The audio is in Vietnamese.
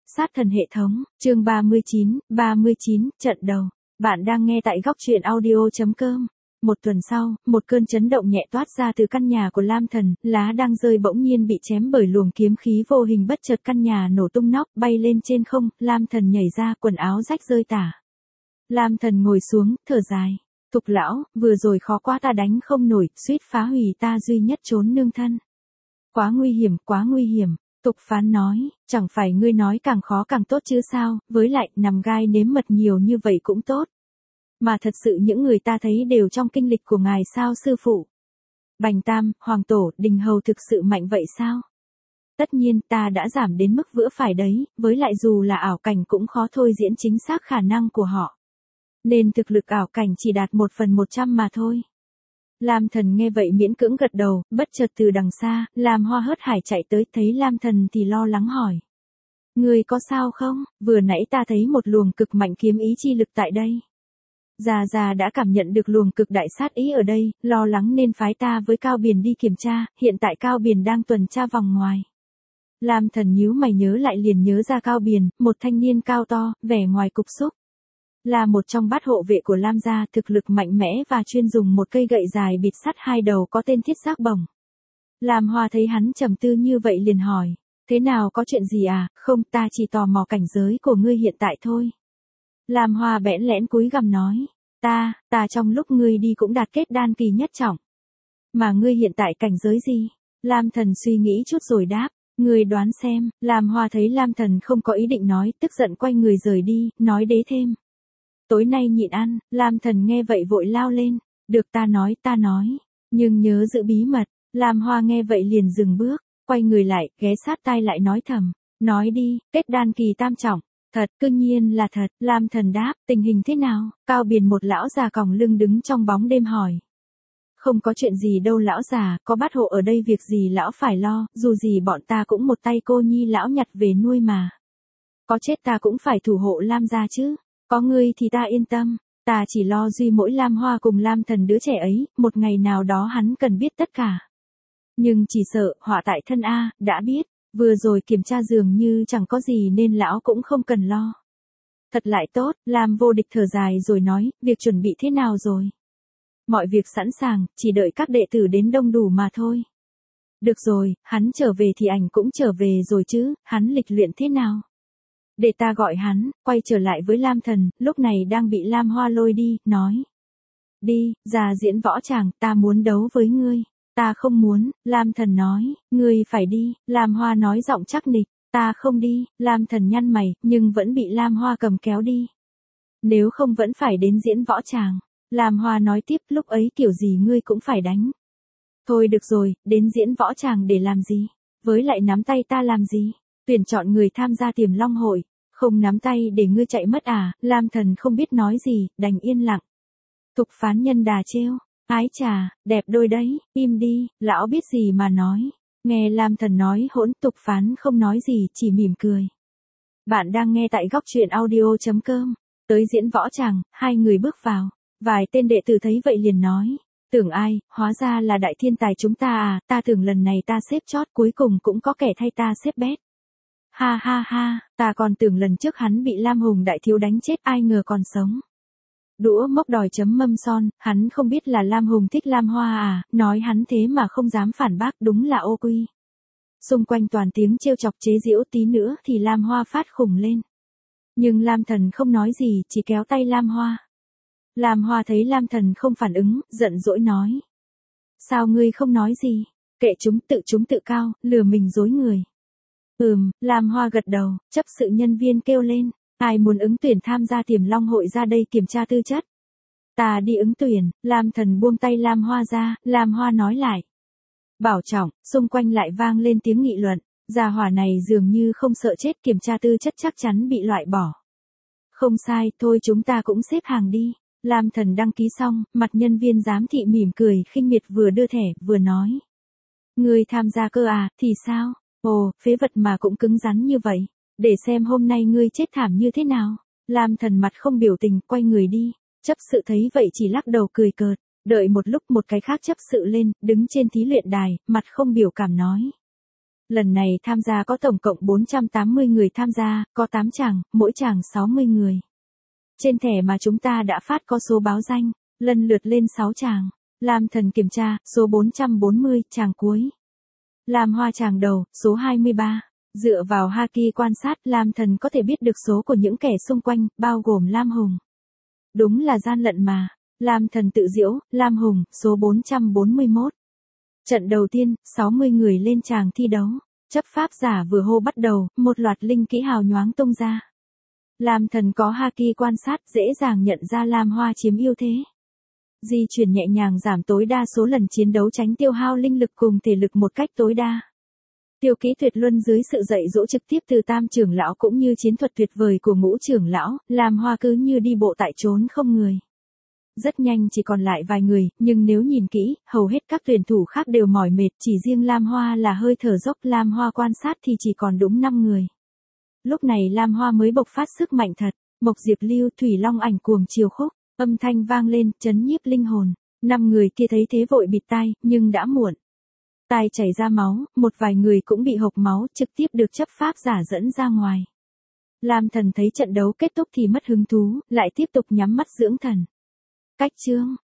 Sát thần hệ thống, chương 39, trận đầu. Bạn đang nghe tại góc truyện audio.com. Một tuần sau, một cơn chấn động nhẹ toát ra từ căn nhà của Lam Thần, lá đang rơi bỗng nhiên bị chém bởi luồng kiếm khí vô hình, bất chợt căn nhà nổ tung nóc, bay lên trên không, Lam Thần nhảy ra, quần áo rách rơi tả. Lam Thần ngồi xuống, thở dài. Tục lão, vừa rồi khó quá, ta đánh không nổi, suýt phá hủy ta duy nhất trốn nương thân. Quá nguy hiểm, quá nguy hiểm. Tục Phán nói, chẳng phải ngươi nói càng khó càng tốt chứ sao, với lại nằm gai nếm mật nhiều như vậy cũng tốt. Mà thật sự những người ta thấy đều trong kinh lịch của ngài sao sư phụ? Bành Tam, Hoàng Tổ, Đình Hầu thực sự mạnh vậy sao? Tất nhiên ta đã giảm đến mức vữa phải đấy, với lại dù là ảo cảnh cũng khó thôi diễn chính xác khả năng của họ. Nên thực lực ảo cảnh chỉ đạt 1/100 mà thôi. Lam Thần nghe vậy miễn cưỡng gật đầu, bất chợt từ đằng xa, Lam Hoa hớt hải chạy tới, thấy Lam Thần thì lo lắng hỏi. Ngươi có sao không? Vừa nãy ta thấy một luồng cực mạnh kiếm ý chi lực tại đây. Già đã cảm nhận được luồng cực đại sát ý ở đây, lo lắng nên phái ta với Cao Biền đi kiểm tra, hiện tại Cao Biền đang tuần tra vòng ngoài. Lam Thần nhíu mày nhớ lại liền nhớ ra Cao Biền, một thanh niên cao to, vẻ ngoài cục xúc. Là một trong bát hộ vệ của Lam gia, thực lực mạnh mẽ và chuyên dùng một cây gậy dài bịt sắt hai đầu có tên Thiết Giác Bổng. Lam Hoa thấy hắn trầm tư như vậy liền hỏi, thế nào, có chuyện gì à? Không, ta chỉ tò mò cảnh giới của ngươi hiện tại thôi. Lam Hoa bẽn lẽn cúi gằm nói, ta trong lúc ngươi đi cũng đạt kết đan kỳ nhất trọng. Mà ngươi hiện tại cảnh giới gì? Lam Thần suy nghĩ chút rồi đáp, ngươi đoán xem. Lam Hoa thấy Lam Thần không có ý định nói, tức giận quay người rời đi, nói đế thêm. Tối nay nhịn ăn. Lam Thần nghe vậy vội lao lên, được ta nói, nhưng nhớ giữ bí mật. Lam Hoa nghe vậy liền dừng bước, quay người lại, ghé sát tai lại nói thầm, nói đi, kết đan kỳ tam trọng. Thật, cương nhiên là thật. Lam Thần đáp, tình hình thế nào? Cao Biền một lão già còng lưng đứng trong bóng đêm hỏi. Không có chuyện gì đâu lão già, có bát hộ ở đây việc gì lão phải lo, dù gì bọn ta cũng một tay cô nhi lão nhặt về nuôi mà. Có chết ta cũng phải thủ hộ Lam gia chứ. Có ngươi thì ta yên tâm, ta chỉ lo duy mỗi Lam Hoa cùng Lam Thần đứa trẻ ấy, một ngày nào đó hắn cần biết tất cả. Nhưng chỉ sợ, họa tại thân a, đã biết, vừa rồi kiểm tra dường như chẳng có gì nên lão cũng không cần lo. Thật lại tốt. Lam Vô Địch thở dài rồi nói, việc chuẩn bị thế nào rồi? Mọi việc sẵn sàng, chỉ đợi các đệ tử đến đông đủ mà thôi. Được rồi, hắn trở về thì ảnh cũng trở về rồi chứ, hắn lịch luyện thế nào? Để ta gọi hắn. Quay trở lại với Lam Thần, lúc này đang bị Lam Hoa lôi đi, nói. Đi, ra diễn võ tràng, ta muốn đấu với ngươi. Ta không muốn. Lam Thần nói, ngươi phải đi. Lam Hoa nói giọng chắc nịch, ta không đi. Lam Thần nhăn mày, nhưng vẫn bị Lam Hoa cầm kéo đi. Nếu không vẫn phải đến diễn võ tràng. Lam Hoa nói tiếp, lúc ấy kiểu gì ngươi cũng phải đánh. Thôi được rồi, đến diễn võ tràng để làm gì? Với lại nắm tay ta làm gì? Tuyển chọn người tham gia Tiềm Long hội, không nắm tay để ngươi chạy mất à? Lam Thần không biết nói gì, đành yên lặng. Tục Phán nhân đà trêu, ái chà, đẹp đôi đấy, im đi, lão biết gì mà nói. Nghe Lam Thần nói hỗn, Tục Phán không nói gì, chỉ mỉm cười. Bạn đang nghe tại góc truyện audio.com. Tới diễn võ tràng, hai người bước vào, vài tên đệ tử thấy vậy liền nói. Tưởng ai, hóa ra là đại thiên tài chúng ta à, ta tưởng lần này ta xếp chót, cuối cùng cũng có kẻ thay ta xếp bét. Ha ha ha, ta còn tưởng lần trước hắn bị Lam Hùng đại thiếu đánh chết, ai ngờ còn sống. Đũa mốc đòi chấm mâm son, hắn không biết là Lam Hùng thích Lam Hoa à, nói hắn thế mà không dám phản bác, đúng là ô quy. Xung quanh toàn tiếng trêu chọc chế giễu, tí nữa thì Lam Hoa phát khủng lên. Nhưng Lam Thần không nói gì, chỉ kéo tay Lam Hoa. Lam Hoa thấy Lam Thần không phản ứng, giận dỗi nói. Sao ngươi không nói gì? Kệ chúng tự cao, lừa mình dối người. Lam Hoa gật đầu, chấp sự nhân viên kêu lên. Ai muốn ứng tuyển tham gia Tiềm Long hội ra đây kiểm tra tư chất? Ta đi ứng tuyển. Lam Thần buông tay Lam Hoa ra, Lam Hoa nói lại. Bảo trọng. Xung quanh lại vang lên tiếng nghị luận. Gia hỏa này dường như không sợ chết, kiểm tra tư chất chắc chắn bị loại bỏ. Không sai, thôi chúng ta cũng xếp hàng đi. Lam Thần đăng ký xong, mặt nhân viên giám thị mỉm cười, khinh miệt vừa đưa thẻ, vừa nói. Ngươi tham gia cơ à, thì sao? Ồ, phế vật mà cũng cứng rắn như vậy. Để xem hôm nay ngươi chết thảm như thế nào. Lam Thần mặt không biểu tình, quay người đi. Chấp sự thấy vậy chỉ lắc đầu cười cợt. Đợi một lúc một cái khác chấp sự lên, đứng trên thí luyện đài, mặt không biểu cảm nói. Lần này tham gia có tổng cộng 480 người tham gia, có 8 chàng, mỗi chàng 60 người. Trên thẻ mà chúng ta đã phát có số báo danh, lần lượt lên 6 chàng. Lam Thần kiểm tra, số 440, chàng cuối. Lam Hoa chàng đầu, số 23. Dựa vào Haki quan sát, Lam Thần có thể biết được số của những kẻ xung quanh, bao gồm Lam Hùng. Đúng là gian lận mà. Lam Thần tự giễu, Lam Hùng, số 441. Trận đầu tiên, 60 người lên tràng thi đấu. Chấp pháp giả vừa hô bắt đầu, một loạt linh kỹ hào nhoáng tung ra. Lam Thần có Haki quan sát, dễ dàng nhận ra Lam Hoa chiếm ưu thế. Di chuyển nhẹ nhàng giảm tối đa số lần chiến đấu, tránh tiêu hao linh lực cùng thể lực một cách tối đa. Tiêu kỹ tuyệt luân dưới sự dạy dỗ trực tiếp từ Tam trưởng lão cũng như chiến thuật tuyệt vời của Ngũ trưởng lão, Lam Hoa cứ như đi bộ tại chốn không người. Rất nhanh chỉ còn lại vài người, nhưng nếu nhìn kỹ, hầu hết các tuyển thủ khác đều mỏi mệt, chỉ riêng Lam Hoa là hơi thở dốc. Lam Hoa quan sát thì chỉ còn đúng 5 người. Lúc này Lam Hoa mới bộc phát sức mạnh thật. Mộc Diệp Lưu, Thủy Long Ảnh cuồng chiều khúc, âm thanh vang lên, chấn nhiếp linh hồn. 5 người kia thấy thế vội bịt tai, nhưng đã muộn. Tai chảy ra máu, một vài người cũng bị hộc máu, trực tiếp được chấp pháp giả dẫn ra ngoài. Lam Thần thấy trận đấu kết thúc thì mất hứng thú, lại tiếp tục nhắm mắt dưỡng thần. Cách chương